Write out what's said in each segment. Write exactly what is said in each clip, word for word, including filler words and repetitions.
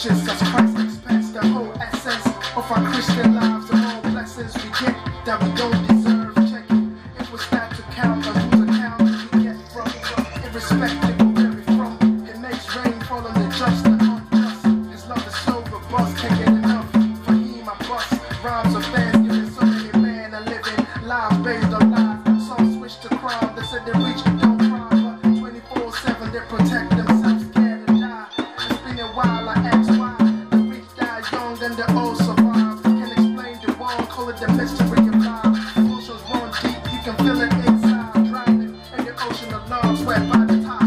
Jesus Christ expands the whole essence of our Christian lives and all blessings we get that we don't deserve. Check it. If we start to count on whose account we get from, irrespective of where we're from, it makes rain fall on the just and unjust. His love is so robust, can't get enough. For him I bust rhymes of fans, giving so many men a living lives based on lies. Some switch to crime, they said they reach and don't cry, but twenty-four seven they protect themselves, scared to die. It's been a while, I ask why. The rich die young, then the old survive. Can't explain the wrong, call it the mystery of life. Emotions run deep, you can feel it inside. Drowning in the ocean of love, swept by the tide.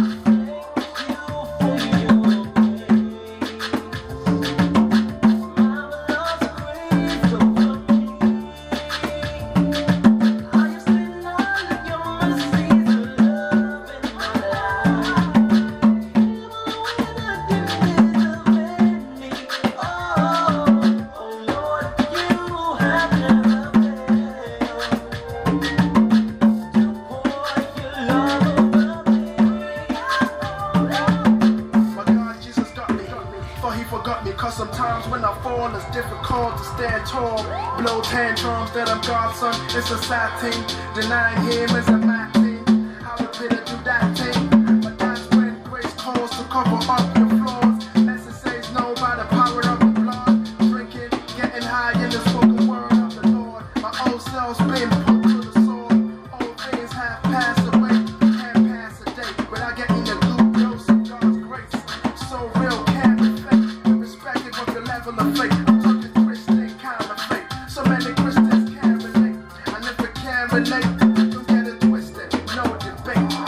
Cause sometimes when I fall it's difficult to stand tall. Blow tantrums that I'm God's son, it's a sad thing. Denying him is a mad thing. How we better do that thing. But that's when grace calls to cover up your flaws. Message says no by the power of the blood. Drinking, getting high in the spoken word of the Lord. My old self's been put to the sword. All things have passed away. Can't pass a day without getting a good dose of God's grace. So real can't level of faith. I'm talking Christian kind of faith. So many Christians can't relate, and if they can't relate, don't get it twisted. No debate.